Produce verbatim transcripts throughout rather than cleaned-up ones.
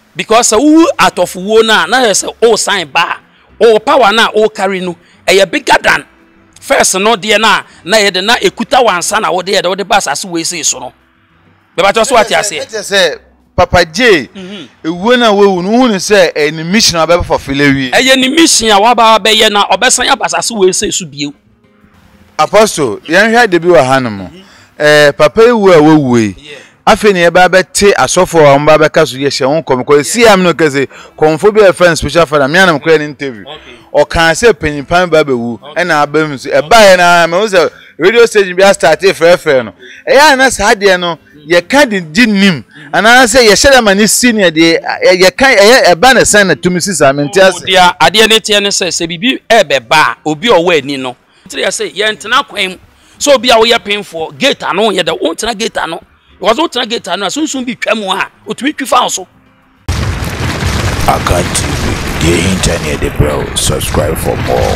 because who out of wo na na say oh sign ba oh power na oh carry no e bigger than first no de na na ye de na ekuta wansa na wo de ye de wo de ba asase we say so no be ba to so ati ase say Papa J ewu na we wu no hu ni say any mission aba for filewi e ye ni mission a wa ba be ye na obesan ya asase we say so bio apostle yan hwa de bi wa hanom eh papa ewu a we wu afi ni e ba bete asofo a mba be ka so ye hye won kom ko si am no kase konfo bi a friend special father me anam kra ni interview o kan se penimpan ba bewu e na abam so e ba ye na me say radio station bi start e frɛ frɛ no e ya na sa de no ye ka de nim ana say ye hye ma ni senior de ye ka e ba na san na tumi sisa mentias dia ade ne tie ne say se bibi e be ba obi o wa ani no tire say ye ntena kwan so obi a wo ye penfo gate ano ye de wo ntena gate ano was what I get and soon soon be Chamwa, or to make you found so. I got T V, the internet, the bro. Subscribe for more.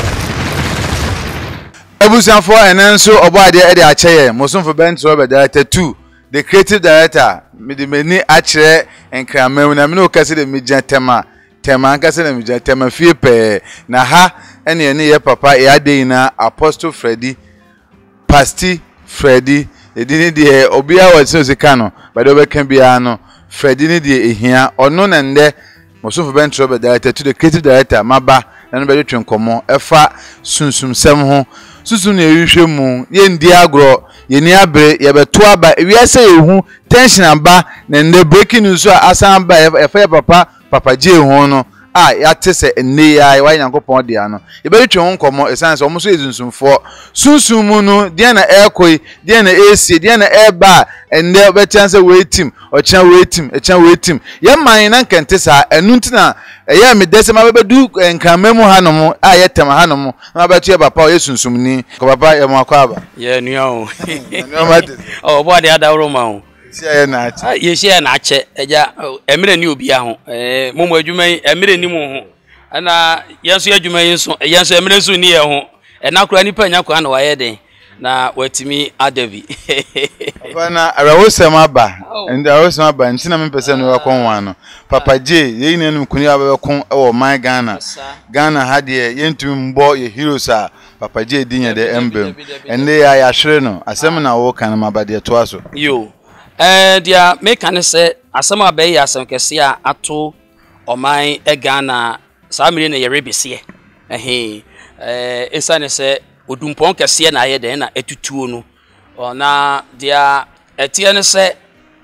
Ebusan for and then so about the Eddie Achaye, Mosun for Ben Robert Director two, the creative director, Midimeni Ache and Kramer, when I'm no Cassie the Midjan Tema, Tema, Cassie and Midjan Tema, Fiepe, Naha, and your papa, Eadina, Apostle Freddy, Pasti Freddy. E dini de obia wa so sekano but obe kan bia no Freddy ni de ehia ono na nde Mosun for Ben Robert Director to the creative director maba na no be twen komo efa sunsum sem ho susun na ehwehwe mu ye ndi agro ye ni abre ye beto aba wi ase ehu tension aba na nde breaking news asan ba efa papa Papa J ho no ah ya tese enne ya wa Nyankopon de ano e be twen ho komo esan se omo so ezunsumfo sunsum mu no de na ekoi de na esi de na eba ende be chance waitim o chan waitim e chan waitim ye man na nkente sa enu ntina eya me dese ma be du nkamemu hanom a ye tem hanom na be tu papa o yesunsum ni ko papa ye mo akwa ba ye nua o no matter oh boy de adawro ma o share na ache ye share na ache eja emire ni obi aho eh momo adwuma emire ni mu ho ana yenso adwuma yenso yenso emire so ni ye ho ena kura nipa nya kwa na wa ye den na watimi adavi bana arawosem aba and arawosem aba ntina me pese no wakon wan no Papa J ye ni anu kuni aba kon e wo man Ghana Ghana ha de yentum mbo ye heroes a Papa J dinya de emblem ende ya ya hwere no asem na wo kan ma ba de to aso yo eh dia me kan se asem aba yi asem kese a ato oman e Ghana sa mire na ye rebese eh eh esane se odumpon kese na ye den na etutuo no ona dia etie ne se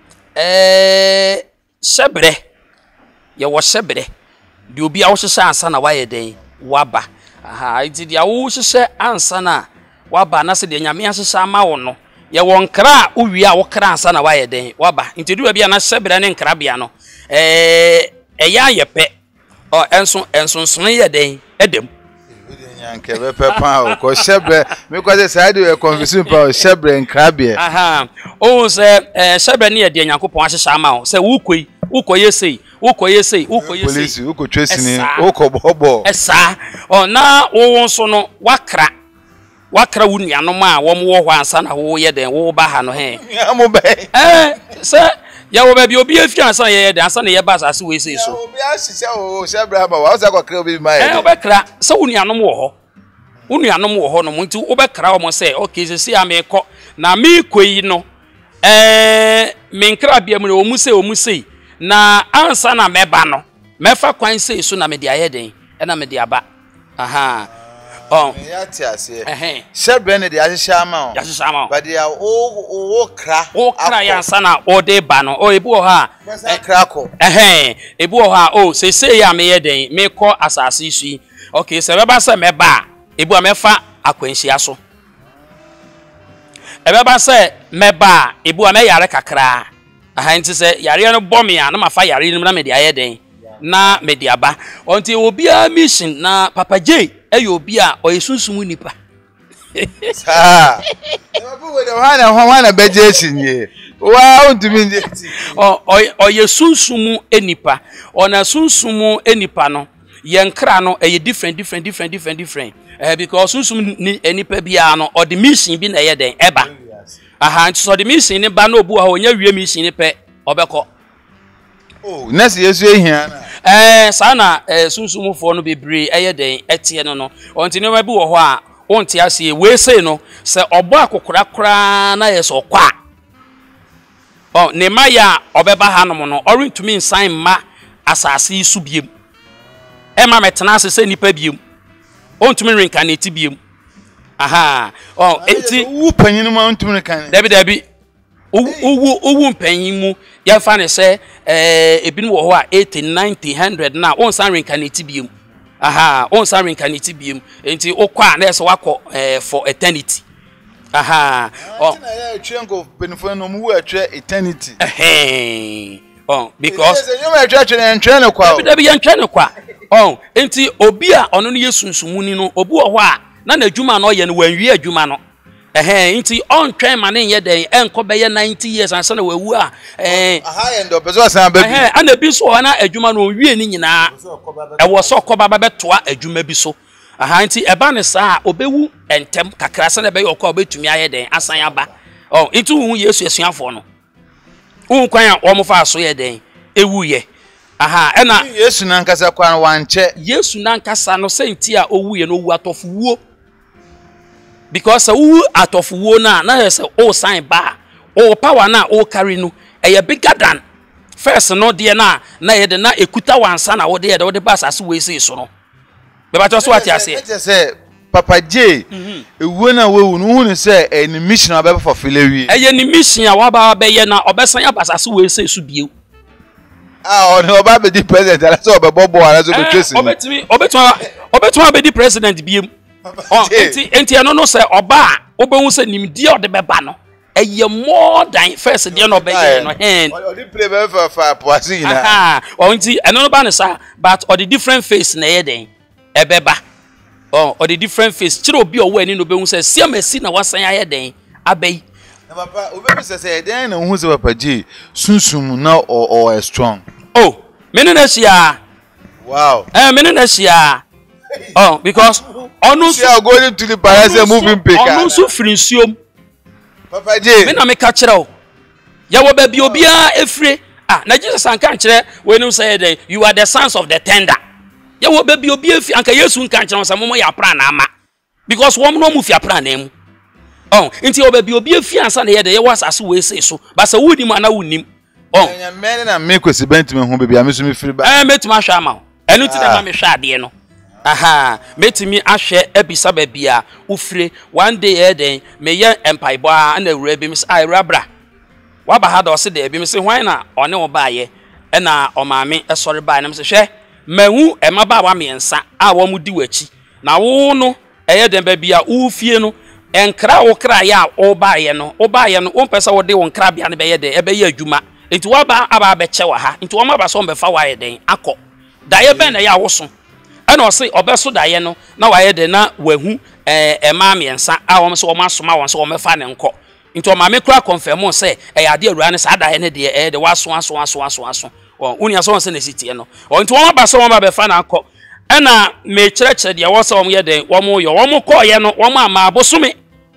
eh sebre ye wo sebre di obi a wo hye ansa na wa ye den waba aha iti dia wo hye ansa na waba na se de nyame hye ama wo no ye wo nkra uwi a wo kra ansa na wa ye den waba iti du bia na sebre ne nkra bia no eh eya ye pe o enso ensonson ye den edem yanke be pepa o ko shebre me ko say side we confusing pa o shebre nkrabie aha o se eh shebre ne ye de Nyankopon ahyehya ama o se wukoi ukoye sei ukoye sei ukoye sei police uko twesini uko bobo esa o na wo nso no wakra wakra wunuanom a wo mo wo hɔ ansa na wo ye den wo ba ha no he amo be eh se ya wo ba bi obi afi ansa ye den ansa na ye ba asase we sei so obi ahihye o shebre aba wa za kwa kra obi mai eh obekra se wunuanom wo hɔ wunuanom wo hɔ no mo nti obekra wo mo se okay se se amekɔ na me koyi no eh me nkra bia mu no mu se o mu sei na ansa na meba no mefa kwan sei so na me de ayeden e na me de aba aha oh ya ti ase eh shebre ne de ahihye ama o ya hye ama but dia o o kra o kra ya ansa na o de ba no o ebu o ha e kra ko eh ebu o ha o se se ya me yeden me kɔ asase isu okay se beba se meba ebu a mefa akwanhia so ebeba se meba ebu a me yare kakra aha nti se yare no bɔ me a na mafa yare no na me de ayeden na me de aba onti obi a mission na Papa J e yo obi a o yesunsum nipa sa ebu we de wana wana beje chinye wa untumi ndeti o o yesunsum enipa ona sunsum enipa no ye nkra no e different different different different different eh because sunsum ni enipa bia no o the mission bi na ye den eba aha nti so the mission ni ba no obu ha onya wie mission ni pe obekọ Oh, next yesu ehia na eh sana eh sunsumufo no bebre eye den etie no no onti ne ma bi wo ho a onti ase we sei no se obo akokora kora na yes okwa oh ne ma ya obeba hanom no orintumi nsan ma asase isu biem e ma metena ase se nipa biem ontumi reincarnate biem aha oh enti wu panyin ma ontumi kan dabi dabi uwu uwu mpanyin mu ya fa ne se eh ebinu wo ho a eighty ninety one hundred na on san reincarnate biem aha on san reincarnate biem enti okwa na se wakọ eh for eternity aha oh na ya twengo penfo no mu atwe eternity eh oh because you may church and train kwa dabi dabi yan train kwa oh enti obi a ono no yesunsumuni no obi wo ho a na na adwuma no ye no wanwie adwuma no eh nti on train man ye den enko be ye ninety years ansa na wawu a eh aha ye ndo peso san ba bi eh ana bi so na adwuma no wie ni nyina e wo so koba ba betoa adwuma bi so aha nti eba ne sa obewu entem kakra sa na be yokọ obetumi aye den asan aba oh nti hu Yesu esuafo no hu kwan a wo mfa so ye den ewu ye aha ena Yesu nankasa kwan wanche Yesu nankasa no senti a owu ye no owu atofuwo because who out of wona na say oh sign ba oh power na oh carry no e bigger than first no de na na ye de na ekuta wansa na wo de de wo de bass as we say so no be ba to so ati ase e say Papa J ewu na we unu hu ni say any mission aba for filewie e ye ni mission a wa ba be ye na obesan ya bass as we say so bio ah on oba be di president ala so obe bobo ala so be trace obetimi obetuma obetuma be di president biem oh enti enti eno no say oba obehu say nimdi o de beba no eye more than first de no be ye no hen o di play be for for poasi na aha o enti eno no ba ne sa but o the different face na ye den e beba oh o the different face kire obi o wa ni no behu say siamasi na wasan aye den abai na papa obebi say say den na hu say Papa J sunsum na o o strong oh meni na sia wow eh meni na sia oh because onu so are going to the palace moving picker onu so frinsiom Papa J me na me ka kire o ya wo ba bi obia efre ah na Jesus anka kire we no say that you are the sons of the tender ya wo ba bi obia efi anka Yesu nka kire so mo ya pra na ama because wo no mu fi apra na mu oh nti wo ba bi obia efi ansa na ye de ye wasase we say so ba sa wudi ma na wunim oh nya men na me kwesi bentime ho bebia me so me firi ba eh metuma hwa ma enu ti na me hwa ade no aha metimi ahwe ebisa ba bia ufre one day e den me ye empaibo a na wura bi mis ai rabra wa ba ha da ose de bi mis hwan na one wo ba ye e na o maame e sori ba na mis hwe mahu e maba wa miensa a wo mudi wachi na wo no e ye den ba bia ufie no enkra wo kra ya o ba ye no o ba ye no o pesa wo de wo nkra bia ne be ye de e be ye adwuma enti wa ba aba be che wa ha enti wo ma ba so mbe fa wa ye den akọ da ye ben na ya wo so ana o se obeso da ye no na wa ye de na wahu eh ema miensa a wo so wo masoma won so wo mefa ne nko nti o ma me kura confirm say e ya de awura ne sa da ye ne de e de waso aso aso aso aso o unia so won se na sitie no o nti wo ma ba so wo ma be fa na akọ ana me kire kire de wo so wo ye de wo mo yo wo mo ko ye no wo ma ma bosumi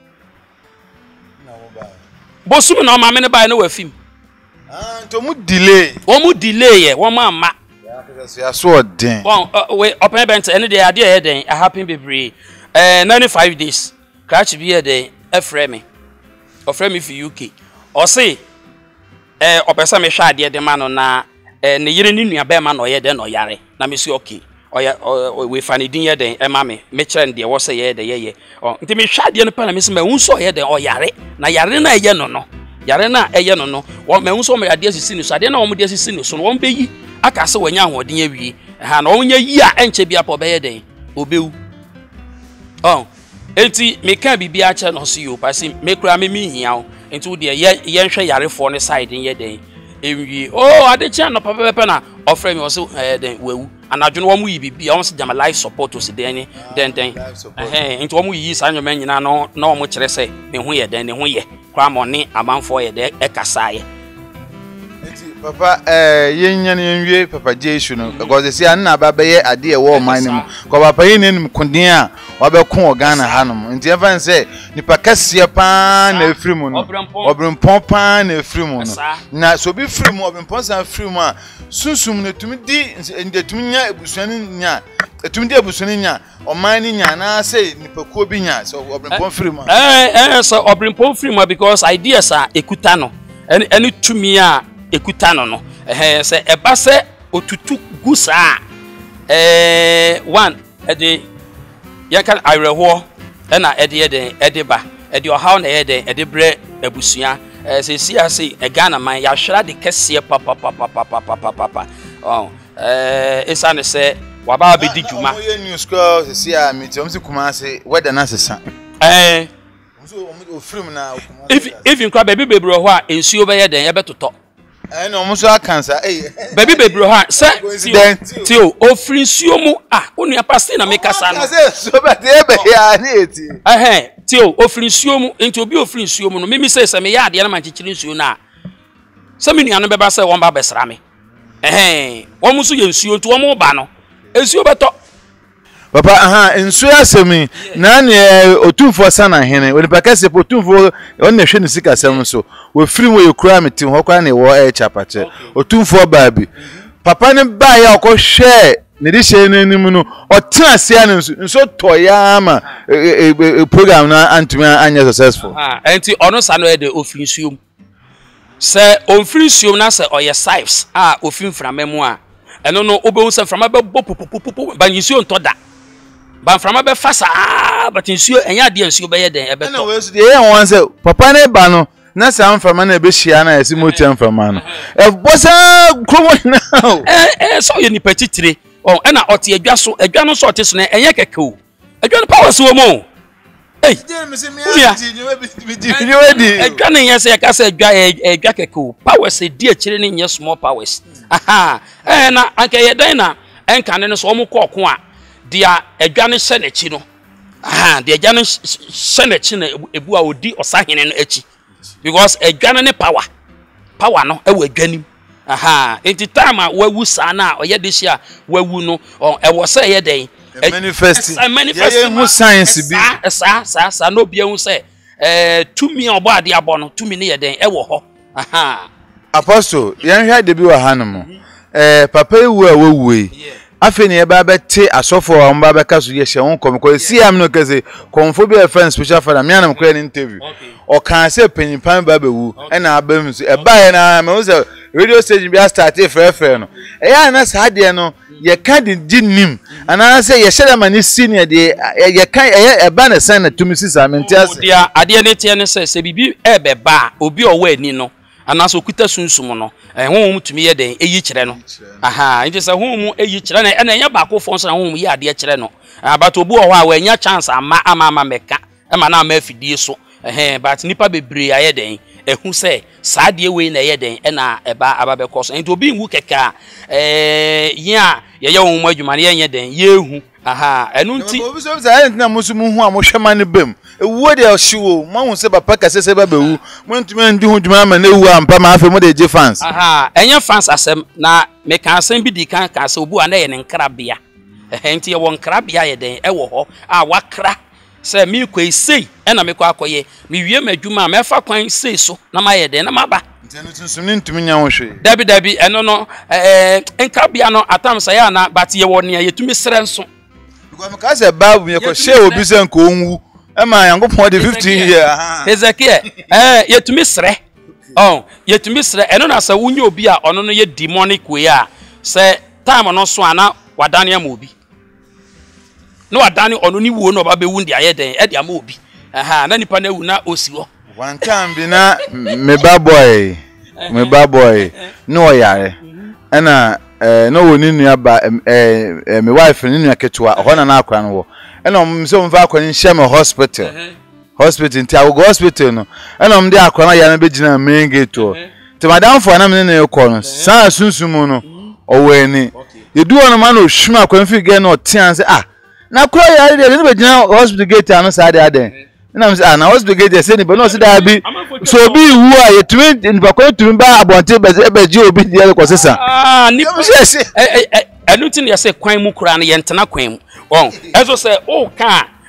na wo ba bosumi na o ma me ne ba ne wa fim ah to mu delay wo mu delay ye wo ma ma ya so den bon we open event any day ade e den a happen bebre eh ninety-five days crash bi e den e frame me o frame me for U K o say eh opesa me hwa ade de ma no na eh ne yire ni nua be ma no ye den no yare na me si okay o ya we fani din ye den e ma me me kire de wo say ye de ye ye o nti me hwa ade no pa na me si ma hu so ye den o yare na yare na ye no no yare na eye no no wo me hu so me ade asisi ni so ade na wo me de asisi ni so no wo be yi aka se wanya hoden awie ha na wonya yi a enche bia po be ye den obewu oh enti me kan bibia a che no so yo pasi me kura me mi hia o enti wo de ye ye nhwe yarefo ne side ye den enwie oh ade che no papa pepe na ofre me o so eh den wewu anadwo wo mu yi bibia o so jama life support o se den den den eh enti wo mu yi sa nyoma nyina no na wo mu kire se ne ho ye den ne ho ye kwa mo ne amanfo ye de e kasaye Papa eh yenya ne yenwie Papa J issue no because say na ba be ye ade e wo man nim ko papa yin nim kundin a wabɛko Ghana hanom nti efa nse nipa kase pa na efiri mu no obrempon pa na efiri mu no na so bi firi mu obrempon san firi mu a sunsum na tumi di ndetumi nya ebusuani nya etumi di ebusuani nya oman ni nya na say nipa ko bi nya so obrempon firi mu eh eh so obrempon firi mu because ideas are ekuta no any any tumi a ekuta no no eh say eba say otutu gusa eh one ede yakan areho na ede ede ede ba ede ohaw na ede ede bre abusua eh se si ase e Ghana man ya hwera de kese papa papa papa papa papa oh eh esa ne se waba be di juma oye news call se si a meet o msi kuma ase weather na sesa eh so o film na if if in kwa baby bebre ho a ensuo be ye den ye betoto eh no mo so akansa eh baby bebre ho a se tio o free nsuo mu ah onua pastor na make asa no so be de be ya na eti eh tio o free nsuo mu enti obi o free nsuo mu no mimi say se me ya ade na manchichiri nsuo na se me nua no beba se won ba besra me eh won mu so ye nsuo nti won mu ba no nsuo beto papa aha nsuo asemi na ne otumfo sana hene oni pakase otumfo on na hwe ne sika sem so we free we kura metim ho kwa ne wo e chapache otumfo baabi papa ne ba ya okọ hwe ne di hye nanim no otena sia ne nso toya ma program na antumi anya successful ah enti ono sa no e de ofiri nsuo se ofiri nsuo na se oye sipes ah ofin framemu a eno no obewu se frama be popopopopo ba nsuo ntoda ban frama be fasa ah but nsuo enya de nsuo be ye den e be to na we so de ye won se papa ne ba no na sam frama na be hia na yesi motem frama no e bosa kromo na eh eh so ye ni petitire oh ena ote adwa so adwa no so ote so na enye keke o adwa no power so mo eh adwa no ye se ka se adwa adwa keke o power se di akire ni nye small powers aha eh na anke ye dan na enka ne so omo ko ko a dia adwa no hye na chi no aha dia adwa no hye na chi na ebu a odi osahene no achi because adwa no ne power power no e wa adwa nim aha enti time a wawu sana oye de hia wawu no e wo se ye den manifest manifest hu science bi sa sa sa no bia hu se eh tumi obo ade abo no tumi ne ye den e wo ho aha apostle yan hwa de bi wa hanom eh papa ewu a wowue afi ne ba bete asofo a mba be kaso ye hye won kom ko si am no kase konfo bi a friend special father me anam ko an interview o kan se penimpan ba bewu e na abam so e ba ye na me wo se radio station bi a start e frɛ frɛ no e ya na sa de no ye ka de ginnim ana se ye hyɛ ma ni senior de ye ka e ba na sen na tumi sisa mentias dia ade ne tie ne se se bibi e be ba obi o wa ani no anaso kuta sunsum no eh honhom tumi ye den eyi kire no aha nti se honhom eyi kire na e na nya ba ko fon so na honhom ye ade kire no but obu o ho a wa nya chance ama ama ama meka e ma na ama afidie so eh but nipa bebre aye den ehu se saade we na ye den e na eba ababe koso nti obi nwu keka eh ya ye ye honhom adwuma ne ye den ye hu aha enu nti obi so say na musumu hu a mo hwema ne bem ewu de ohyiwo mo hu se papa kase se ba bewu mo ntumi ndi hu dwuma ma na ewu ampa ma afa mo de je fans aha enye fans asem na me kan asem bi di kan kan se obu a na ye ne nkrabia eh nti ye won nkrabia ye den e wo ho a wakra se mi kwai sei e na me kwa akoye mi wie madwuma me fa kwan sei so na ma ye den na maba ntenu tunsum ni ntumi nya wo hwe dabi dabi eno no eh nkrabia no atam se ya na but ye won ne ye tumi sere nso because me ka se babu me ko share obi se nko onwu e ma yankopon de fifteen year Ezekiel eh ye tumi sere oh ye tumi sere eno na se wunye obi a ono no ye demonic way a se time no so ana wadane am obi no wadane ono ni wuo no ba be wundi aye den e de am obi aha na nipa na wu na osiwo one time bi na me ba boy me ba boy no yare ena eh no woni nua ba eh me wife ni nua ketua ho na na akwa no wo ena om se om va akwa ni shame hospital hospital nti awo hospital no ena om de akwa na ya na be gina main gate o ti madam fo na me ne ekọ no sa sunsumu no oweni yedu ono ma no hwima akwa mfi ge no tian se ah na kro ya de ne be gina hospital gate anu sa de aden na me say ah na hospital gate se ni be no se da bi so obi wu a yetumi ni ba ko yetumi ba abonte be be ji obi de ko sesa ah ni eh eh enu tin ya se kwan mu kura na ye ntena kwan mu oh ezo se o ka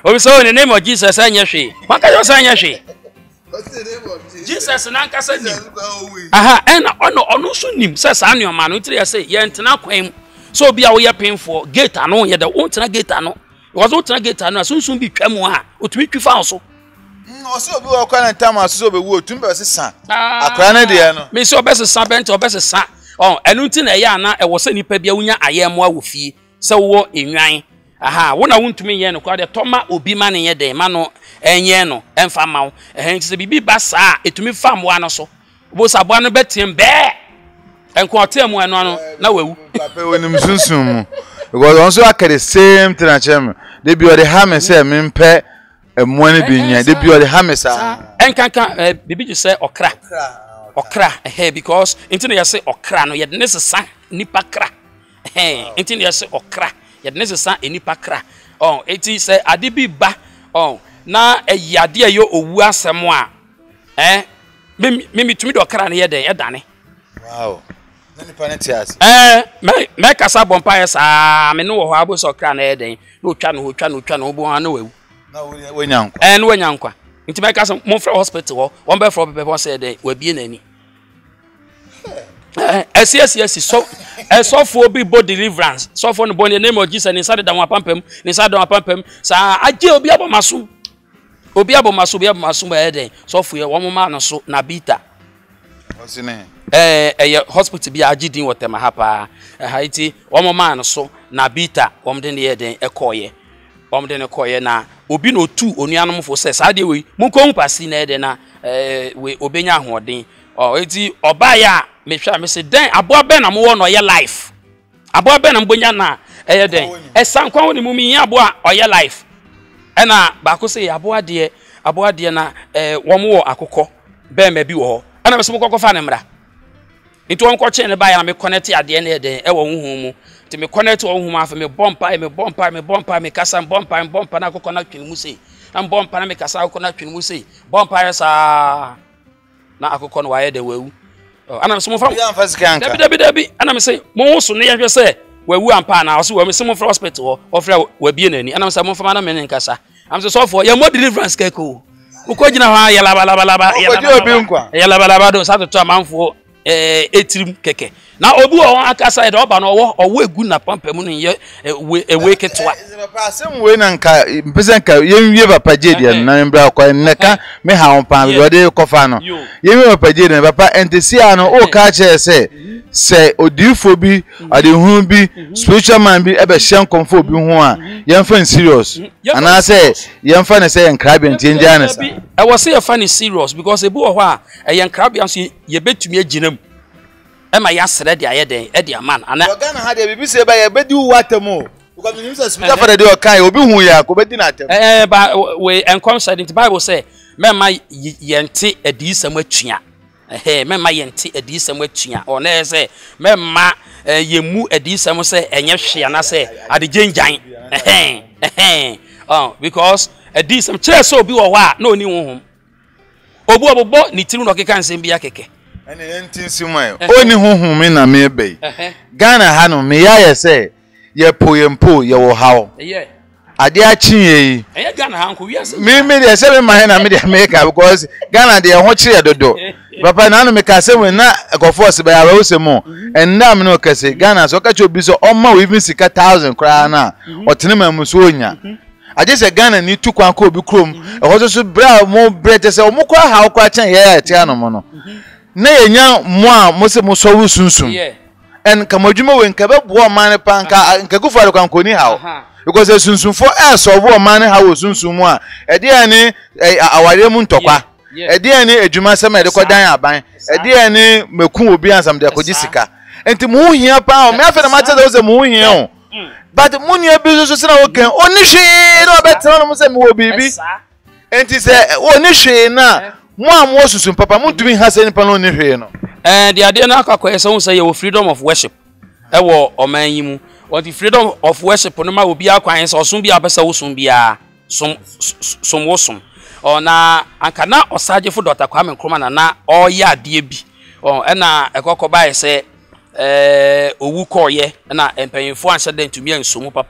obi so in the name of Jesus anya hwe waka yo say anya hwe Jesus na nka say nim aha ena ono ono so nim say sa anu ma no tire ya say ye ntena kwan so obi a wo ye penfo gate ano ye da wo ntena gate ano wo zo ntena gate ano asunsun bi twam ha otumi twifa so oso obi wo kwa na tam aso obi wo tumbe be sesa akra na de no me so be sesa bent obe sesa oh enu nti na ya na e wo se nipa bia wunya ayemo awofie se wo enwan aha wo na wontumi ye no kwa de toma obi ma ne ye den ma no enye no emfa mawo eh nti se bibi ba saa etumi fam wa no so bo sabo no betiem be enko otemu eno ano na wawu papa wonim sunsun mu because onso aka the same thing achem they be the ham say mempe emwani bi nya they be the ham say enkanka bibi ju say okra okra eh because into na say okra no ye de nesesa nipa kra eh into na say okra ye de nesesa enipa kra oh eti say ade bi ba oh na eyade ayo owu asem a eh me me tumi de okra na ye den ye dane wow na nipa ne tias eh me me kasa bompa ye sa me no wo ho abo so okra na ye den no twa no twa no twa no bo ha na wawu na wo nyankwa eh no nyankwa nti me kasa mo fra hospital ho won be fra be be say den wa bie nani eh yes yes yes so eh so for obi bo deliverance so for no bo in the name of Jesus ni sade da wa pampam ni sade da wa pampam sa aje obi abomaso obi abomaso obi abomaso ba eden so for ye wo ma no so na bita osine eh eh hospital bi aje din wotema hapa eh haiti wo ma no so na bita wo mde ne eden ekoye wo mde ne koye na obi no tu onuanom fo se sa de we mun ko hu pasi na eden na eh we obenya ahoden oh eti oba ya me hwa me se den abo be na mo wo no ye life abo be na mbonya na eye den esan kwa woni mu mi abo a oye life ena ba ko se abo ade abo ade na eh wo mo wo akokọ be ma bi wo ho ena me se mo kokọ fa ne mra nti won ko che ne ba ya me connect ade na eden e wo huhu mu nti me connect wo huhu ma fa me bompa me bompa me bompa me kasa bompa bompa na akokọ na twin mu sei na bompa na me kasa akokọ na twin mu sei bompa ya sa na akokọ no wa ye de wawu ana me fam ya mfasika anka dabi dabi dabi ana me say mo so ne yehwe say wawu ampa na so wa me se mo fra hospital o fra wa bie nani ana me say mo fam na me nkasa am say so for ya mo deliverance keko uko gina ha ya la la la ba ya la la ba do sa to amanfo eh etirim keke na obi o akasa de oba no wo owo egu na pampam no ye ewe ketwa papa asem we na nka mpese nka yenwie papa jedi na mbra kwa neka me ha on pan we de kofa no yenwie papa jedi papa entisia no o ka che se se odifo bi ade hu bi spiritual man bi ebe hyen komfo bi hu a yemfa serious ana se yemfa ne se yenkrabia ntienja ne sa e wo se yemfa ne serious because ebu wo ho a yenkrabia so ye betumi aginam ema ya sere de ayeden e de aman ana Ghana ha de bibi se ba ye bedi wu atemo because me say spiritual father de o kai obi hu ya ko bedi na atem eh ba we enkom said in the Bible say mema yente adisam atua eh mema yente adisam atua o na say mema yemu adisam say enye hwe na say adegenjan eh eh oh because adisam chere so obi wo ho a na oni honhom obu obobo ni tiru no keka nsem bia keke ene enti simai oni honhom me na me be Ghana ha no me ya ye say ye po ye mpo ye wo hawo eh ade a chinye eh Ghana ha nko wiase me me dey say me ma na me dey make because Ghana dey ho kire dodo papa na no me ka say we na go force be ya we se mo enda me no ka say Ghana so ka che obi so o ma we even sika one thousand kra na otene mamu so onya ade say Ghana ni tu kwan ko obi krom e ho so bra mo brete say o mo kwa ha kwa chen ye ya tia no mo no na yenya mo a mo se mo so wu sunsun en kamadwuma we nka be bo man panka nka kufa kwan ko ni hawo because sunsun for e so bo man hawo sunsun mu a e de ani aware mu ntokwa e de ani adwuma sem e de kodan aban e de ani meku obi ansam de koji sika enti mu hia pa o me afa na ma tell say mu hia o but mu ni abi so sina wo kan oni hwe na obetra no mo se me wo bibi enti se oni hwe na mo am sunsun papa mu tumi ha se ni pa no ni hwe no eh the idea na akwa so say you freedom of worship e wo oman yi mu what the freedom of worship no ma obi akwan so osun bia pesa wosun bia som som wosun o na anka na osaje fo Doctor Kwame Nkrumah na na oya ade bi o e na ekokọ ba se eh owu koye na empanyefo anse den tumi ansomu papa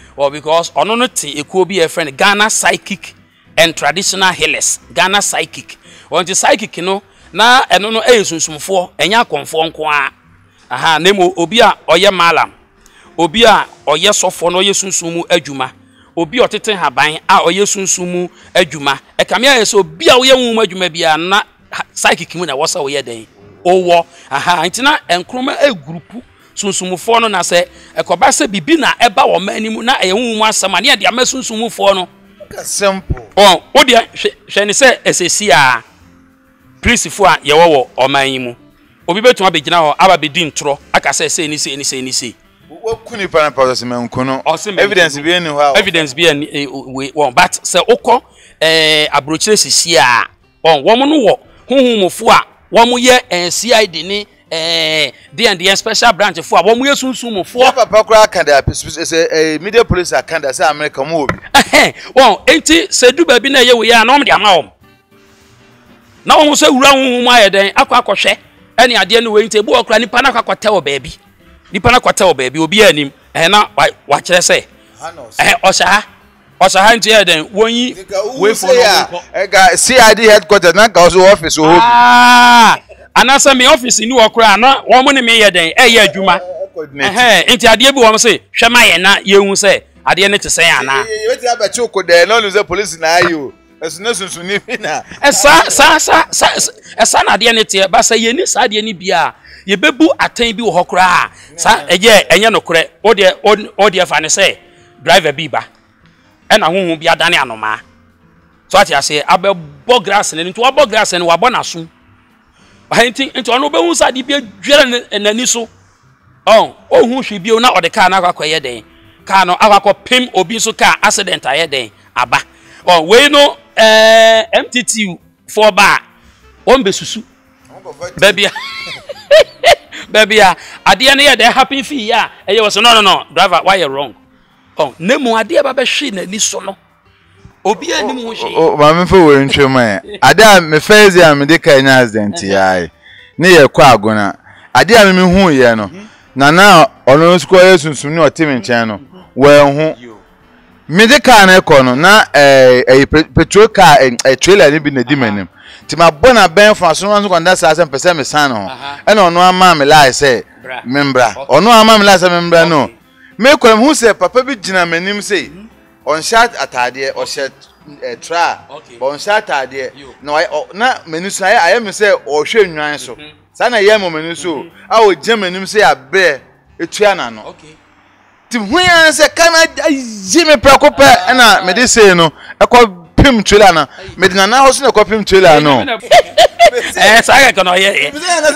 Well, because ono no te ekuo bi e friend Ghana Psychic and Traditional Healers. Ghana Psychic. On the psychic no na eno no e sunsumfo enya konfo nko a. Aha nemo obi a oye malam. Obi a oye sofo no oye sunsumu adwuma. Obi oteten haban a oye sunsumu adwuma. E kamia ye so obi a oye nwum adwuma bia na psychic mu na wosa oye den. Owo aha ntina enkroma e grupu sunsumufo no na se ekoba se bibi na eba wo manimu na ehunmu asema na de amasunsummufo no simple oh wo de hwe ne se esesi a principal a ye wo omanyimu obi betu abegina ho aba bedi ntro aka se se ni se ni se ni se wo kuni pana process me nkuno evidence bi eni ho evidence bi eni we but se okọ eh abrochire sisi a oh wo mo no wo hunhumufo a wo mo ye C I D ni eh D and D special branch for wo mo ye sunsumufo papa kura kanda say media police akanda say America mo obi eh wo enti se du ba bi na ye we ya na om de ama om na wo so wura hunhum ayeden akwa akohwe ene ade ne we enti ebu okura nipa na akwakwata wo ba bi nipa na akwata wo ba bi obi anim eh na wa kire say eh osha osha ha nti eden wonyi we for no ega C I D headquarters na ka so office o hobi ah anasa me office ni okura na wo mo ne me ye den eh ye adwuma eh enti ade bi wo mo say hwema ye na ye hu say ade ne te say ana ye ti abachi okode no lose police na ayo esu na sunsun ni bi na esa sa sa esa na ade ne te ba say ye ni sa ade ni bia ye bebu atan bi wo hokura sa eje enye no kure o de o de fa ne say driver bi ba ena huhu bi adane anoma so ati ase abebo grass ne nti wabo grass ne wabo na so ahinti nti ono be hu sa di bi adwere nani so oh ohun hwe bi na ode ka na akwakoye den ka no akwakọ pim obi so ka accident aye den aba oh we no eh M T T for ba on be susu baby baby ade ne ye dey happy fee ya eye was no no no driver why you wrong oh nemu ade ba be hwe na ni so no obi anim ho hwe o ma me fo we ntwema ade a me faze a me de ka nya accident ya ne ye kwa agona ade a me hu ye no na na ono sko yesunsun ni otimi nchen no we hu me de ka na ko no na eh petrol car eh trailer ni bi na di manim ti ma bona ben from so no kwanda sa se pese me san no e na ono ama me lai se membra ono ama me lai se membra no me ko hu se papa bi gina manim se on shot atade o shet tra on shot atade no na menu so aye me se o hwe nwan so sana ye mo menu so a o je manim se abe etua na no ti huyan se kana jime prekope na me de se no e ko pim trailer na me de na ho so na ko pim trailer no eh saga kono ye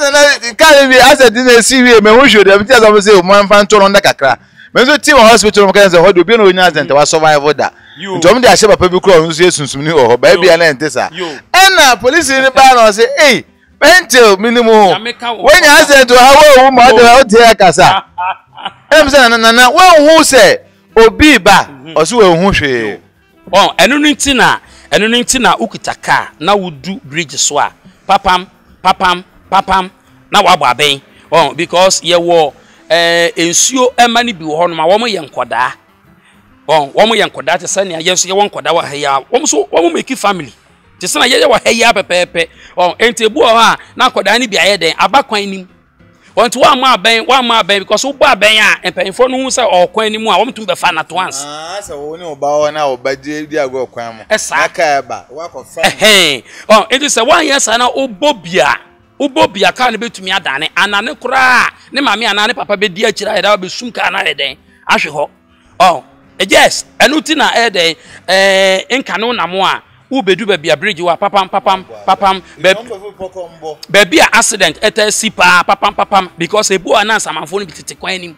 ka bi asa di na siwe me ho hwe de me ti asa mo se o man fan to no nda kakra me so team hospital mo kan se ho do bi na onya accident wa survive da ntom de ahye papa bi kro no so yesunsum ni ho ba bia na ntesa ena police ni ba na say eh pentel minimum when you accident to how wo mo de o te kasa em se na na wo hu se obi ba o so wo hu hwe oh enu nti na enu nti na ukitaka na wudu bridge so a papam papam papam na wabo aben oh because ye wo eh ensuo emani bi wo no ma wo mo ye nkoda oh wo mo ye nkoda te sane ye so ye wo nkoda wa haya wo mo so wo mo make family te sane ye ye wa haya pepepe oh entebu o ha na nkoda ni bi aye den abakwan nim want one more ben one more ben because uba ben ya empenfo no hu se okwan ni mu a wo mtum be fa na to once ah se wo ni oba wo na oba di di ago okwan mu aka ba wa ko fa eh oh it is a one year sana obobia obobia ka na betumi adane anane kura ne mame anane papa be di akira da be sum ka na eden ahwe ho oh yes enuti na eden eh enka no na mo a ubedu be bia bridge wa papam papam papam be bia accident eta sipa papam papam because ebu anansa manfo no bitete kwan nim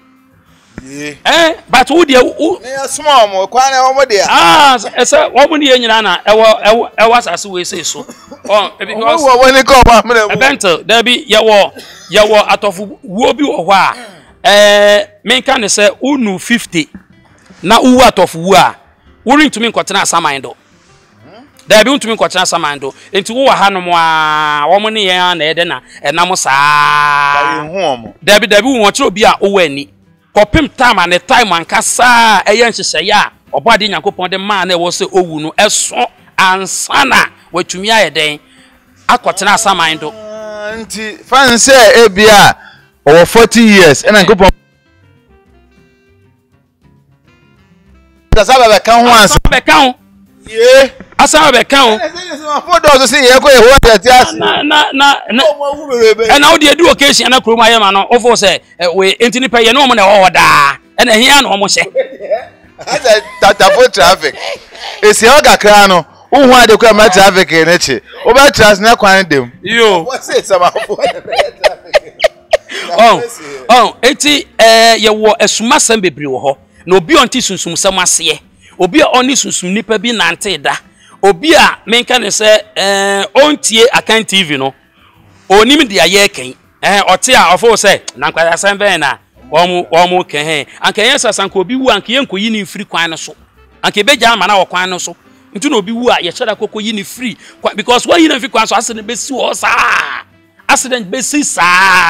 eh but wo de eh small mo kwan e wo mo de ah esa wo mo ne nyina na ewo ewo asase we say so oh because wo wo ni ko ba me event there be ye wo ye wo atofu wo bi wo ho a eh menka ne se unu fifty na uwu atofu wo a wo rintumi nkotena asaman do da bi untumi nkwachana samando enti wo wa hanom a wo mo ne ye na ede na enam saa hu omo da bi da bi wo kire obi a wo ani kopim time and the time ankasa eyen hyehyeye a obade Nyankopon de ma na e wo se owu no eso ansana watumi ayeden akotena asaman do nti fan say ebia over forty years and Nyankopon Asaba be kan ho ansa be kan ye asaba be kan for those say ye ko e ho tete as na na na and now dey do occasion na krom ayema no ofo say we entini pe ye no mo na ho da and ehia no mo hye asa tata for traffic esi o gakra no wo ho ade kwa ma traffic ne chi o ba trans na kwan dem yo what say sama for traffic oh oh eti eh ye wo esuma sam bebre wo ho na obi onti sunsum sam ase obi a oni sunsum nipa bi nante da obi a menka ne se eh ontie akan T V no onim dia ye kan eh ote a ofo se na nkwada san ben na omu omu kan he anka yen sasan ko obi wu anka yen ko yi ni free kwan no so anka beja ama na wo kwan no so ntu na obi wu a ye chara kokko yi ni free because when yi na free kwan so accident be si wo sa accident be si sa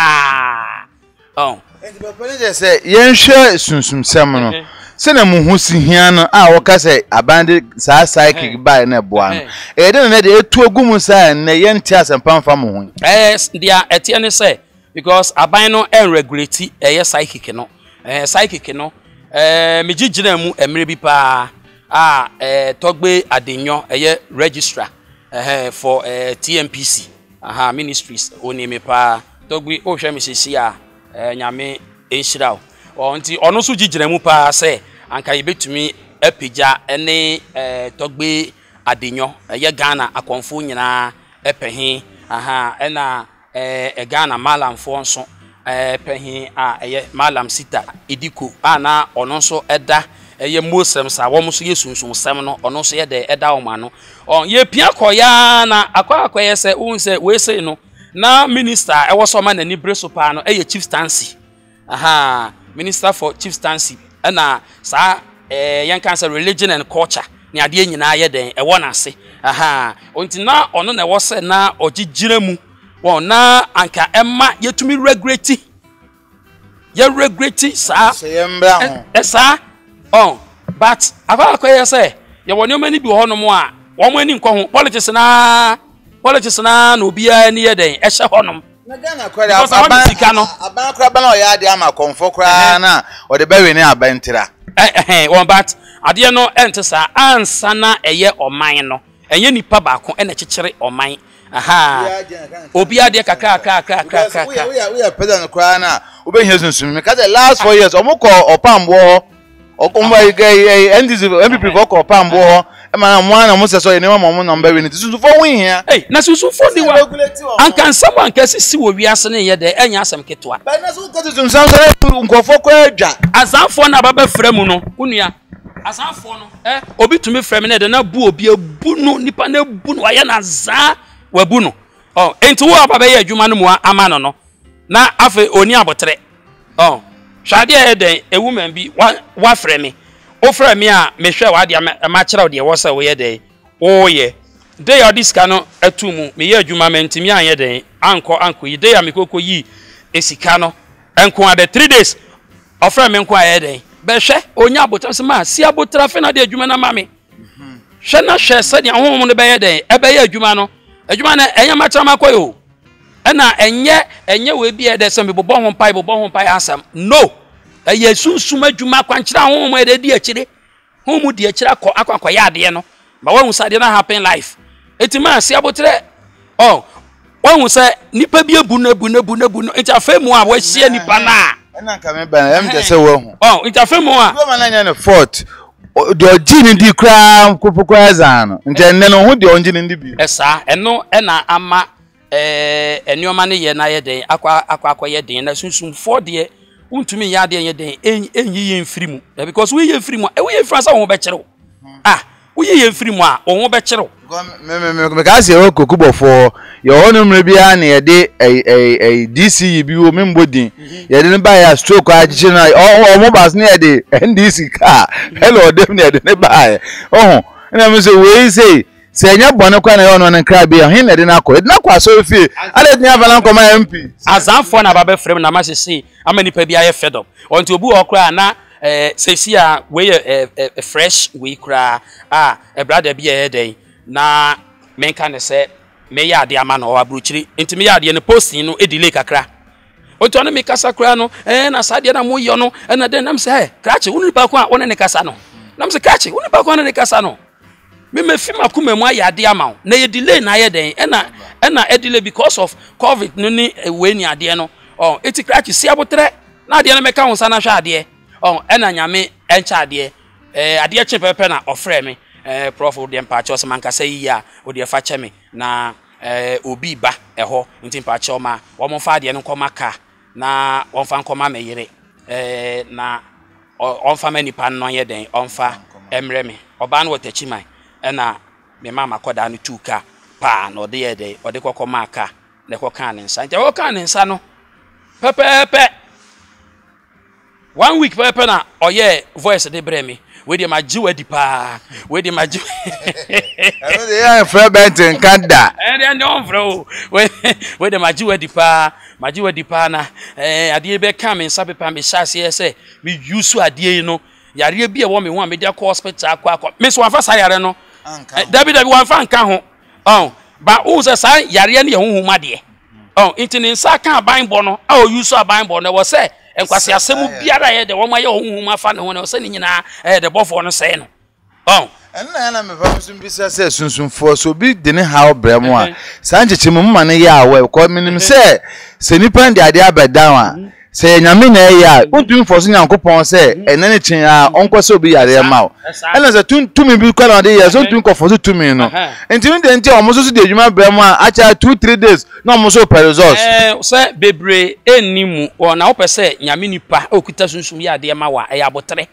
oh and the papa say yen hwe sunsum sam no se na mu hu si hia no a wo ka say abande sa psychic by na boa no e de na de etu ogum sa na yen ti asempa mfa mu hu eh dia etie ne say because aban no en regulate eh psychic no eh psychic no eh megigina mu emre bi pa ah eh togbe adenyo eh registrar eh for eh T M P C aha ministries oni me pa togbe o hwe me sisi a eh nyame enhira o nti ono so gigina mu pa se anka yebetumi epija ene eh togbe adenyo eh Ghana akonfo nyina epehin aha ena eh Ghana malam fo nso eh pehin a eye malam sita ediko ana ono nso eda eye mosem sa wo so yesunsun sem no ono nso ye de eda wo ma no on ye pia koya na akwa akoye se unse we se no na minister e wo so ma na ni breso pa no eye chief stancy aha minister for chief stancy na sa eh yan cancer religion and culture ni ade nyina ye den e wo na ase aha onti na ono na wo se na ogigire mu won na anka emma yetumi regulate ye regulate sa se yembra ho e sa on but akwa akoye se ye woni o mani bi ho no mo a wo mo ani nkɔ ho politics na politics na no bia ni ye den e hye ho no na Ghana kwara aban aban kwara ban o ya de ama konfo kwara na o de bawe ni abantira eh eh won but ade no entesa ansa na eye oman no enye nipa ba ko ena kyekyere oman aha obi ade kaka kaka kaka kaka we are we are president kwara na obehia sunsun me ka the last four years omukọ opambo okomba igay N D C M P P for opambo e ma na mo na mo se so ye ni mo no mba we ni sunsun for win here eh na sunsun for di wa anka someone ka sisi wo wiase ne ye de enya asem ketwa ba na so ka sunsun so nkofo kwa adwa azanfo na baba fremu no unua azanfo no eh obi tumi frem na de na bu obi abu no nipa na bu no aye na za wabu no oh enti wo ababa ye adwuma no mu ama no no na afa oni abotre oh hwade e den a woman bi wa frem o frem a me hwe wa de ma kira de wo se wo ye den o ye dey odiska no atumu me ye adwuma mentimi anye den anko anko yi dey amikoko yi esika no enko ade three days o frem enko aye den be hwe onya abotra se ma si abotra fe na de adwuma na mame hwe na hwe se de ahom no be ye den e be ye adwuma no adwuma na enya ma kira makoyo ena enye enye we bi e de se me bobọ ho pai bobọ ho pai asam no eye sunsum adwuma kwankira ho mo e de di akire ho mu di akire akọ akọ ya ade no ba wa hu sa de na happen life etima si abotre oh wa hu sa nipa bi ebu na ebu na ebu na ebu no ntafe mu a wa hie nipa na ena nka me ban em je se wo hu oh ntafe mu a go ma na nya no fort de ogini di kra kopokwa zan nte ne no hu de ogini ndi bi esa eno ena ama eh enioma ne ye na ye den akwa akwa akwa ye den na sunsum for de untumi ya de ye den enyi ye mfiri mu because we ye mfiri mu e we ye mfiri asa wo be kire ah we ye mfiri mu a wo be kire me me me me ka se o kokubofo ye ono mre bia na ye de eh eh D C bi wo membodin ye de ne ba ya stroke agiche na o mo bas na ye de N D C ka hello dem na ye de ne ba oh na me say we say se enya bone kwa na yo no nkra bi hin na de na akọ de na akọ aso fi ale de avala nkoma M P azamfo na baba frem na ma sisi ama nipa bi aye fed up onti obu okra na eh sisi a we eh fresh we kra ah e brother bi e den na menka ne se me ya ade ama na o abruchiri enti me ya ade ne posting no e delay kakra onti ono me kasa kra no eh na sade na mo yo no e na den nam se eh krache unu pa ko a one ne kasa no nam se krache unu pa ko one ne kasa no me me fi makuma mu ya ade ama na ye delay na ye den e na e na e delay because of covid no ni we ni ade no oh eti krache si abotre na ade na me ka wonsa na hwa ade oh e na nyame encha ade eh ade che pepe na ofre me eh prof de mpacho se manka sai ya o de fa che me na eh obi ba eho nti mpacho ma wo mo fa ade no koma ka na won fa nkoma meyire eh na on fa mani pan no ye den on fa emre me oba no watachi man e na me mama koda no tuka pa na ode ye den ode kokoma ka na koka ne nsa nti o ka ne nsa no pepepe one week pepe na oye voice de bremi we de maji wadi pa we de maji e de ya fra benten kanda e de no bro we we de maji wadi pa maji wadi pa na eh ade be ka me nsa pepa me shase ye se me use ade no yare bi e wo me ho me de ko hospital akwa akwa me so afa sa yare no dabi dabi wan fa nka ho oh ba o se sa yare ne ye honhuma de oh intini nsa ka abanbo no a o use abanbo no wo se enkwase asemu biara ye de wo ma ye honhuma fa ne ho ne se ni nyina eh de bofo no se no oh enna na me fa so mbisa se sunsunfo so bi de ne how bremo a sancheche mu ma ne ya awe ko minim se se nipa ndi ade abedan a se nyame na ya untu mfoso nyankopon se ene ne chen a onkwase obi yare ma o ena se tumi bi kwa na de ya so tun kofoso tumi no enti ndi enti omo so so de adwuma bremo a acha two three days na omo so per results eh se bebre enimu o na opese nyame nipa okuta sunsun ya ade ma wa e ya botre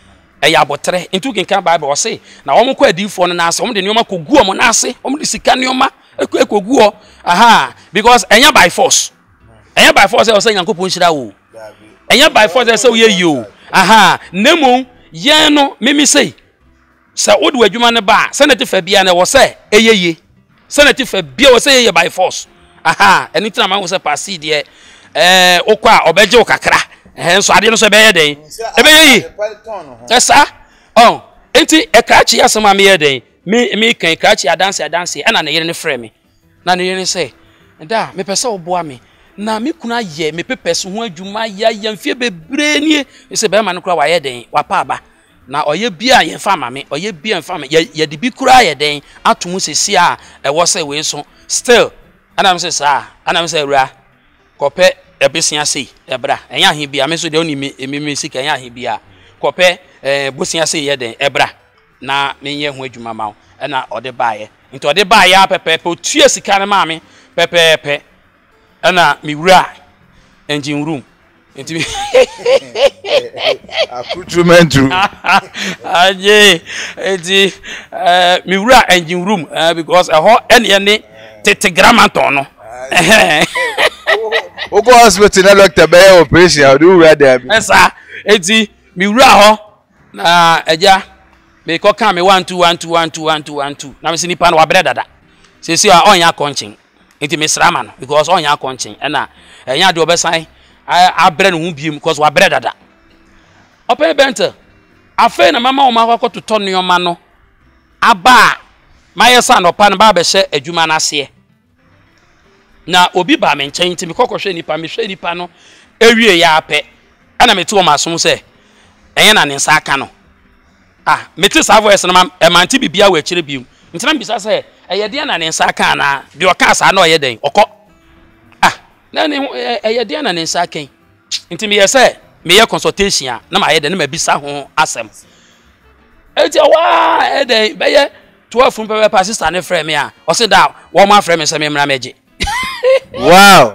e ya botre into kinka bible o say na wo mko adifo no na ase wo de nioma kogu o mo na ase wo de sika nioma ekogu o aha because enya by force enya by force o say nyankopon hira wo enya by force say wo ye yo aha nemu ye no mimi say sa wo de adwuma ne ba senate fa bia na wo say eyeye senate fa bia wo say ye by force aha anything am wo say pass de eh okwa obeje wo kakra eh so ade no so be ye den e be yi esa oh enti e krachi asema me ye den me me kan krachi adanse adanse e na ne yere ne frɛ me na ne yere say da me pese oboa me na me kuna ye me pepese ho adwuma ya ya mfie bebre nie se be ma ne kura wa ye den wa pa aba na oye bia ye fa ma me oye bia mfa me ye de bi kura ye den atomu sesi a e wo say we so still ana me say sa ana me say wura kope ebesia sei ebra enya ahe bia me so de oni me me sika enya ahe bia kope eh bosia sei ye den ebra na me ye ho adwuma ma e na ode baaye nti ode baaye apepepe otua sika ne ma me pepepe e na mi wura engine room nti accoutrement room aje enti eh mi wura engine room because e ho ene ne tetegramaton no Oko hospital na doctor be operation how do we there esa eti mi wura ho na eja me ko kan me one two one two one two one two one two na me sini pa na wa bre dada se si a onya konchin enti me srama no because onya konchin e na enya de obesan a bre no hu biem because wa bre dada open benter afa na mama o ma kwakọ toto neoma no aba mayesa no pa na ba be hye adwuma na ase na obi ba me nchen nti me kokohwe nipa me hwe nipa no ewie ya ape ana me te o masom se enye na ne nsa aka no ah me te sa voice na e manti bibia wa akire bium nti na mbisa se eye de na ne nsa aka na de o ka sa na oye den okọ ah na ne eye de na ne nsa aka nti me ye se me ye consultation na ma ye de na ma bisa ho asem eti wa e den be ye twelve fun pepe pa sister ne frame me a o se da wo ma frame me se me mra meje wow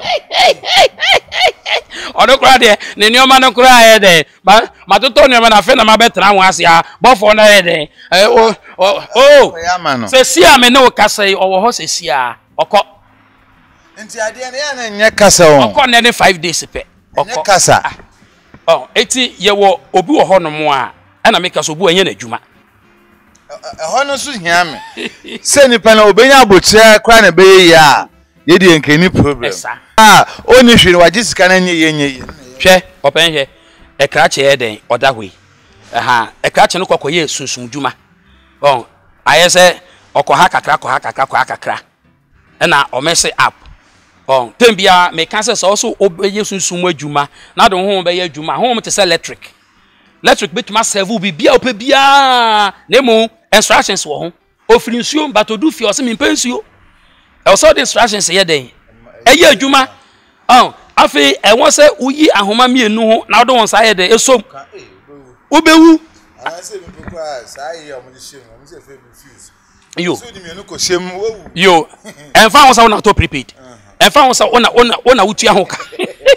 odo kura de ne nioma no kura ye de ma matoto nioma na fe na ma betra ho ase a bofo na ye de o o se si a me no kasai owo ho se si a okọ nti ade ne ya na nya kasa o okọ ne ne five days pe okọ kasa oh eti ye wo obi wo ho no mo a na me kasa obu anya na adwuma Hono so hia me. Se nipa na obenya abotre kra na be ya. Ye de nkeni problem. Ah, oni hwe no wage sika na nye ye nye. Hwe, open hwe. E kra che eden oda hwe. Aha, e kra che no kokoye sunsun djuma. Bon, ayese okoha kakra koha kakra koha kakra. E na o mess up. Bon, tembia me kan se so so obeye sunsun adwuma. Na do ho be ye adwuma. Ho mo te se electric. Electric betuma serve bi bia ope bia. Nemu instructions wo ho. Ofiri nsuo batodu fi o se me pensuo. E so the instructions ye den. Eye adwuma. Oh, afi e won se uyi ahoma mienu ho na do won sa ye den esom. Obewu. Ana se me pekwa sa ye o mo de shem, o mo se fe refuse. Yo. So di mienu ko shem wo. Yo. Enfa won sa won to prepaid. Enfa won sa ona ona ona wutua ho ka.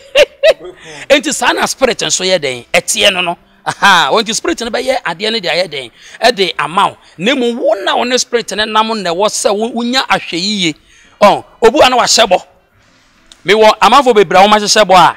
Enti sana spirit enso ye den. Etie no no. Aha, when the spirit no be ye ade ne de aye den. E de amaw. Nemu wo na won spirit ne nam ne wo se wunya ahweyiye. Oh, obu ana wa hyebo. Me wo amafo bebra wo ma hyebo a.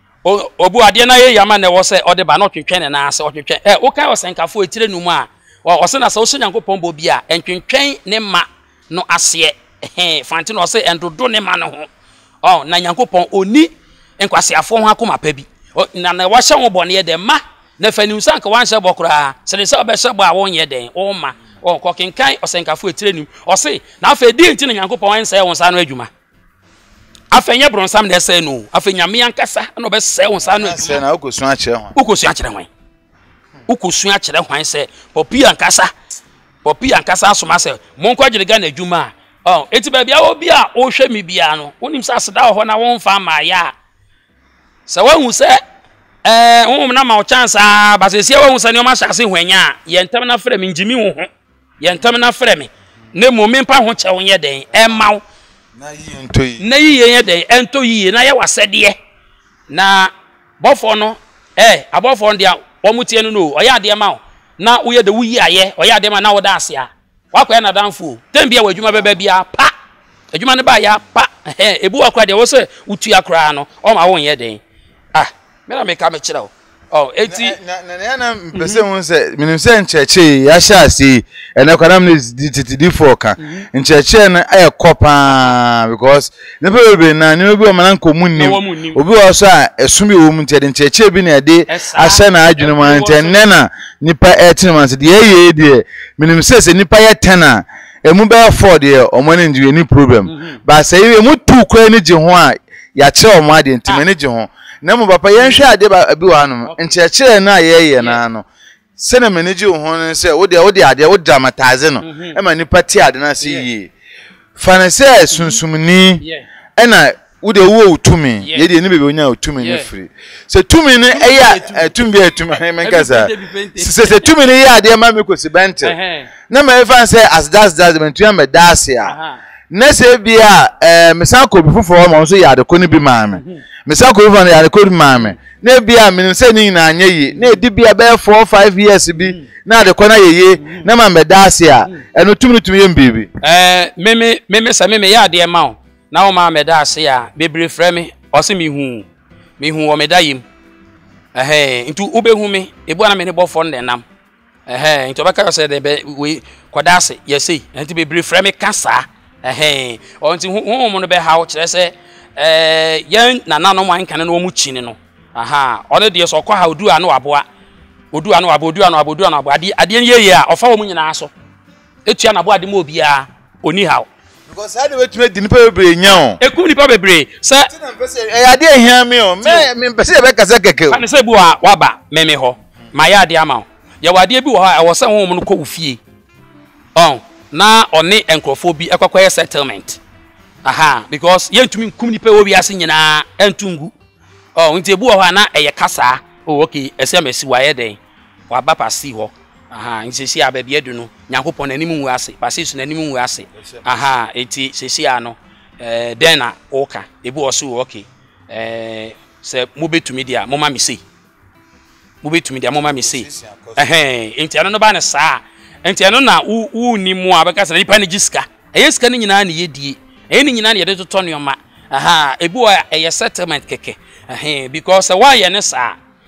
Obu ade na ye yama ne wo se ode ba na twetwen ne na ase otwetwen. Eh, wo kan osenkafo etire numu a. Wo se na se wo Nyankopon bo bia entwetwen ne ma no ase. Eh, fanti no se endodo ne ma no ho. Oh, na Nyankopon oni enkwasiafo ho akoma pa bi. Na na wo hye wo bone ye de ma na fani nsa nka wan hyebo kura. Se se obe hyebo a won ye den o ma. O kokenkan osenkafo etire num. O se na afa di nti na Nyankopon wan se won sa no adwuma. Afenya bronsam na se no afenya me ankasa na obe se won sa no adwuma. Se na ukosu a kire ho. Ukosu a kire ho. Ukosu a kire ho se popi ankasa. Popi ankasa asoma se monko agirega na adwuma. Oh, eti ba bia obi a o hwe mi bia no. Wonim sa seda ho na won fa ma ya. Se wahu se eh won na ma o chance ah ba se se wahu se ne o ma hyase hwanya ye ntam na frɛ me njimi wo ho. Ye ntam na frɛ me. Ne mo me mpa ho kye wo ye den e maw. Na yi ntoyi. Na yi ye den ento yi na ye wasede na bofo no eh abofo ndia omutie no no oya ade ma na wo ye de wo yi aye oya ade ma na wo da ase a wakwa na danfo tembia wadwuma beba bia pa adwuma ne ba ya pa eh ebu akwa de wo se utu akra no o ma won ye den ah me na me ka me kire o oh eti na na na na mpese won se minim se ncheche ya sha si ene kwanam ne titidi for ka ncheche na aye kopa because ne bebe na ne obi o manan ko munnim obi o so a esumi wo mu ntede ncheche bi na de ahye na adwene man ntenne na nipa etin man se de ye de minim se se nipa ye ten a emu be four de omo ne njiwe ni problem ba se ye mu tu kwa ni je ho a ya che omo ade ntime ne je ho na mo papa yen hwe ade ba bi wa no nchekere na ye ye na no se na manage wo ho se wo de wo de ade wo dramatize no e ma nipa ti ade na se yi fa na se sunsumni e na wo de wo utumi ye de ni bebe onya utumi ni free se tumi ni e ya tumi bi atumi men kasa se se tumi ni ya ade ma me ko si bente na ma e fa se as das das bentu ya me das ya na se bia eh mesan ko bi fofo ma so ya ade ko ni bi ma me mesan ko bi fofo ya ade ko bi ma me na bia me se ni na anya yi na edi bia be four five years bi na ade ko na yeye na ma me das ya eno tumi tumi ye mbibi eh meme meme sa meme ya ade ma o na o ma me das ya bebre frɛ me o se me hu me hu o me dayim eh ntu ubehu me ebu ana me ne bofo nde nam eh ntu baka se de be we kodase yesi ntu bebre frɛ me kasa eh o nti hu mo no be ha o kire se eh yen nana no man kan no mu chini no aha one de so kwa ha odu anu aboa odu anu aboa odu anu aboa odu anu aboa ade ade ye ye a ofa wo mu nyina so etua na aboa ade mo obia oni ha because how do we to di nipa bebre nya o ekum nipa bebre se tina mpese e ade ehia me o me me mpese be kasa keke o kan se bu a waba meme ho ma ya ade ama o ye wade bi wo ha e wo se ho mo no ko ufie on na oni enkrofo bi ekwakwye settlement aha because yentumi nkum nipa wo biase nyina entungu oh nti ebu wo ha na eye kasa oh okay esemesi wa ye den wa ba pasi ho aha nti si aba bi edu no Nyankopon anim nwu ase pasi su anim nwu ase aha eti sesi ano eh den na oka ebu wo so okay eh se mo betumi dia mo ma me sei mo betumi dia mo ma me sei eh enti ano no ba ne saa enti ano na u ni mu abeka se nipa ne giska eye ska ne nyina na yedie eye ne nyina na yede totonoma aha ebu wa eye settlement keke eh because why ye ne saa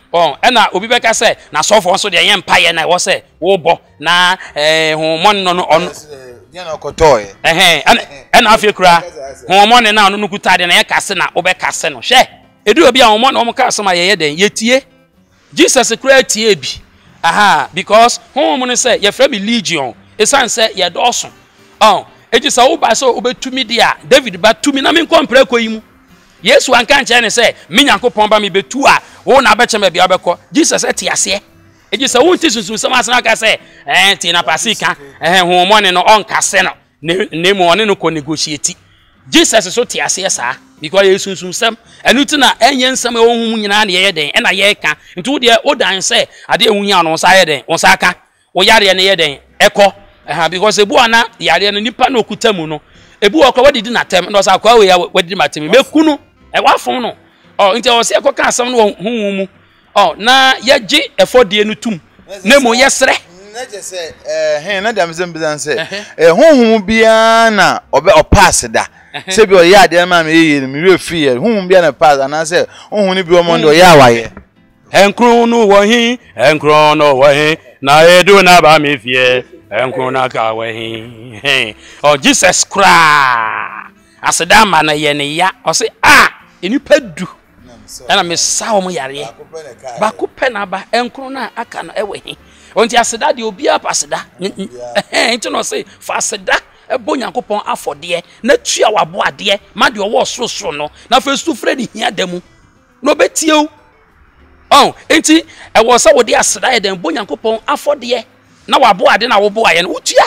oh ena obi beka say na sofo so de yen paye na wo say wo bo na eh homon no no on ye na okotoy eh eh ena afie kura homon ne na no nukuta de na ye kase na wo be kase no hwe edu obi a homon no mo kase ma ye ye den ye tie Jesus kura tie bi aha because homon no say ye fra bi legion esan say ye doso oh eji sa wo ba so obetumi dia David ba tumi na me nkompre koyimu Yesu anka nche ne say me Nyankopon ba me betu a wo na beche me bia beko Jesus eti ase eji sa wo ti sunsun sama asana ka say eh ti na pasika eh homon no on kase no ne mo one no ko negotiate Jesus so ti ase sa because Yesu sunsun sam enu ti na enye nsam e ohun nyina na ye den e na ye ka nti wo de o dan say ade ehunya no sa ye den wo sa aka wo yare ne ye den eko eh because ebu ana yare no nipa na okutamu no ebu okwa wadidi na tem no sa kwa we ya wadidi matem mekunu e wafon no oh nti o se ekoka asam no huhu mu oh na ye gi efodie no tum na mo yesre na je se eh hen na dam zem bizan se eh huhu bia na obe opass da se bi o ya de ma me yeye mi re fi ye huhu bia na pass na se huhu ni bi o mo ndo ya waye enkru no wo hi enkru no wo hi na edu na ba me fie enkru na ka wo hi oh Jesus kra asedama na ye ne ya o se ah enipa du ana me sawo mo yare ba ko pe na ba enkro na aka no ewe hi onti aseda de obi apaseda eh nti no say fa aseda ebo Nyankopon afode na tua wabo ade ma de owo sorosoro no na fa stu fredi hia damu no betie o oh enti e wo sa wo de aseda e den bo Nyankopon afode na wabo ade na wo bo aye no utua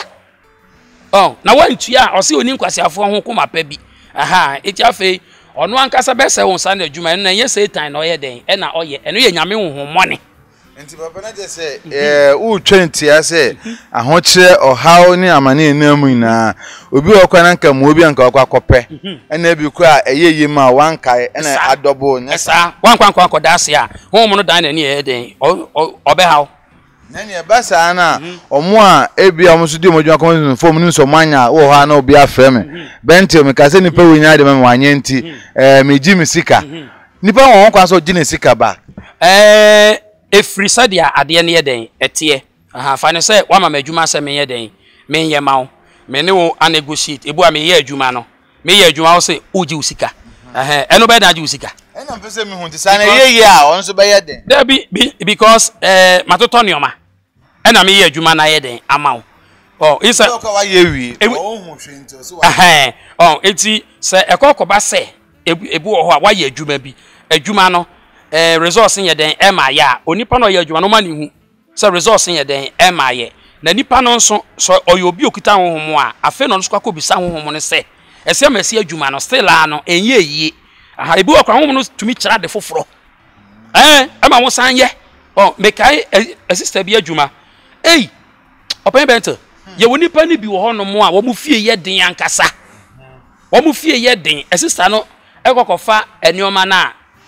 oh na wantua o se oni nkwasiafo ho koma pa bi aha eti afi ono ankasa be se won sa na adwuma no na ye Satan na oye den e na oye eno ye nyame honhommone enti papa na je se eh u twenty ase ahochire ohaw ni amane enamu ina obi okwa na nka mu obi anka okwa kope ena bi ku a eyeye ma wanka ena adobo nya sa wankwa nkwa koda ase a honhom no dan na ni ye den obe haw nani ebasa na omo a ebi amuso di modwa kon fom ni so manya wo ha na obi afreme benti me ka se nipa wonya de me wanye nti eh meji misika nipa won kwa so gine sika ba eh efri sadia ade ne yeden etie aha fa ne se wa ma madwuma se me yeden me ye mawo me ne wo anegotiate ebu a me ye adwuma no me ye adwuma wo se uji usika eh eno be da ji usika ena mpese me hunti sana ye ye a on so be yeden there be because eh matoto nioma ena me ye adwuma na yeden amawo oh isa ko wa ye wi o hu hwenti o so wa eh oh eti se ekokoba se ebu wo ho a wa ye adwuma bi adwuma no eh resource ye den e ma ya onipa no ye adwuma no ma ni hu se resource ye den e ma ye na nipa no nso so oyo obi okuta honhom a afa no nso kwa kobisa honhom ne se ese ma se adwuma no still a no enye yie aha ebi okwa honhom no tumi kira de foforo eh e ma wo san ye oh mekai sister bi adwuma ei open bento ye wonipa ni bi wo hono mo a wo mu fie ye den ankasa wo mu fie ye den sister no ekokofa enioma na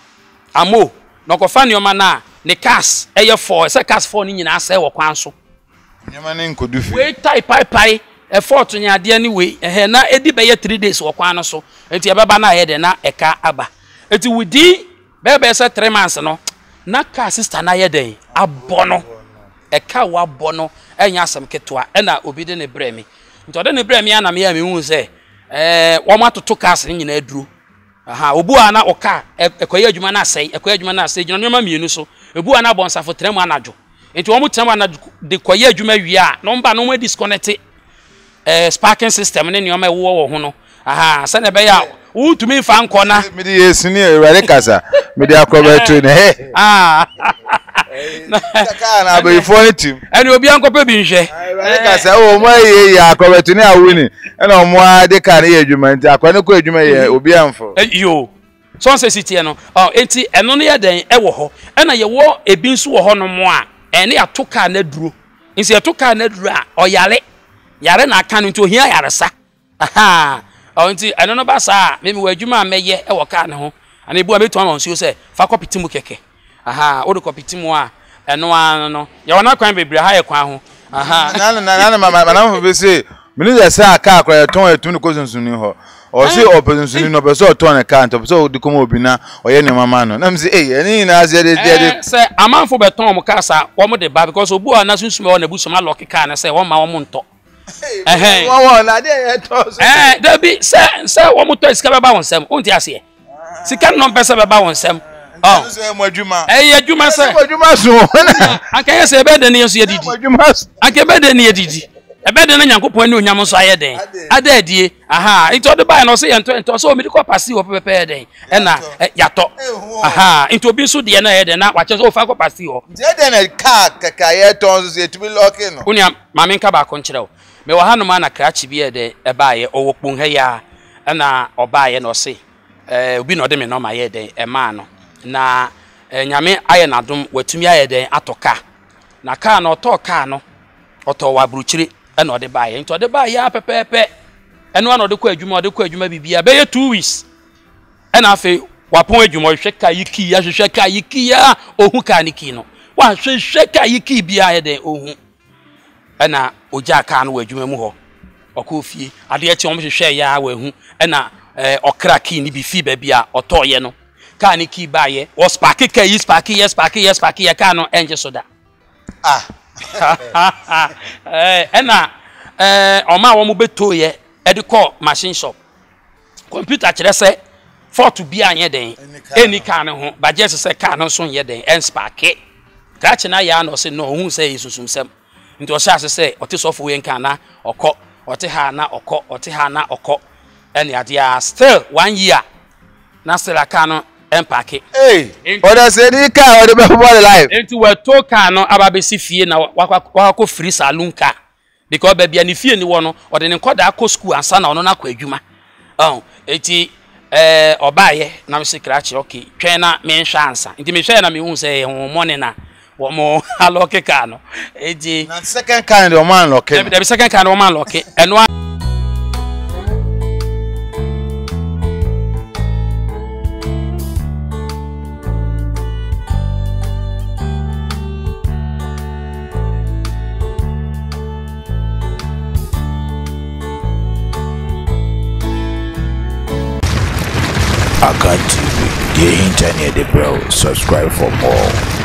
amo no kofa nioma na ne cars eye four se cars four ni nyina se wo kwan so nyama ne nkodu fi we tai pai pai e four to nya de ni we eh na edi be ye three days wo kwan no so enti e beba na ye de na eka aba enti wudi be be se three months no na car sister na ye den abono eka wa abono enya asem ketwa e na obi de ne bremi enti ode ne bremi ana me ya me hu se eh wo matoto cars ni nyina aduru aha obu ana oka ekoye adwuma na asai ekoye adwuma na asai gina nyoma mienu so obu ana bonsafo tremu anajo enti wo mu tremu anajo de koye adwuma wi a no mba no mo disconnect eh sparking system ne nyoma wo wo ho no aha se na be ya wo tumi fa nko na me de yesu ni eware kasa me de akoba tu ne he ah ka na be phone team eni obi ankope bi nhwe eware kasa o mo ye ya akoba tu ne awuni ena mo ade ka ne ye adwuma nti akwane ko adwuma ye obi amfo yo so se sitie no oh enti eno no ye den e wo ho ena ye wo ebi nso wo ho no mo a ene atoka na duro nsi atoka na duro a oyare yare na aka no nti ohia yare sa aha oh enti eno no ba sa me me wadwuma meye e wo ka ne ho ana ebu a metu ama nso se fa kopiti mu keke aha o de kopiti mu a eno an no ye wona kwan bebre ha ye kwan ho aha na na na na mama na mama be say mini ya sa aka akwa ton etu ni ko sunsun ni ho o se opposition no be so ton ka ntop so di komo obi na oye ne mama no na me say eh eni na say de de say amanfo beton mo ka sa wo mo de ba because obu na sunsume wo na busuma lock ka na say wo ma wo mo nto eh wo wo na de e to so eh da bi say say wo mo to sika be ba won sem unti ase sika no pese be ba won sem oh so e mo adwuma eh adwuma say mo adwuma so anka ye say be de ne so ye didi mo adwuma so anka be de ne ye didi ebe de na Nyankopon ne onyam so aye den ada adie aha into de buy no say ento ento so me ko pasi wo pepe den e na yato aha into obi so de na ye den na wa che so fa ko pasi wo de de na ka kaka ye ton so ye to be locking no unia ma me nka ba ko nkire wo me wa hanu ma na krachi bi e de e ba ye owo kpon ha ya na oba ye no say eh obi no de me no ma ye den e ma no na nyame aye na dom watumi aye den atoka na ka na oto ka no oto wa bruchiri ena ode baye nto ode baye ya pepepe eno ana ode ko adwuma ode ko adwuma bibia be ye two weeks ena afi wapon adwuma hwe ka yiki ya hwe ka yiki ya ohu ka niki no wa hwe hwe ka yiki bia ye den ohu ena oja ka no adwuma mu ho okofie ade eche om hwe ya wa hu ena okra ki ni bi fi ba bia oto ye no ka niki baye o spark ka yi spark yes spark yes spark ya ka no enje soda ah eh ena eh oma wo mo beto ye e de call machine shop computer kire se fort bi anye den eni ka ne ho budget se ka no so ye den en spark ka chi na ya no se no hu se yisusum sem nti o sha se o te sofo we nka na okọ o te ha na okọ o te ha na okọ eni ade a still one year na still aka no empake eh oda se di ka o de be for life enti we to ka no ababesi fie na wakọ free saloon ka because baby ani fie ni wo no o de ne nkoda akọ school ansa na ono na akọ adwuma oh enti eh obaye na me sekra chi okay twen na me nhwa ansa enti me hwe na me hu se ho money na wo mo aloke ka no enti na second kind o man lock the second kind o man lock eno Akan T V, the internet, the bro. Subscribe for more.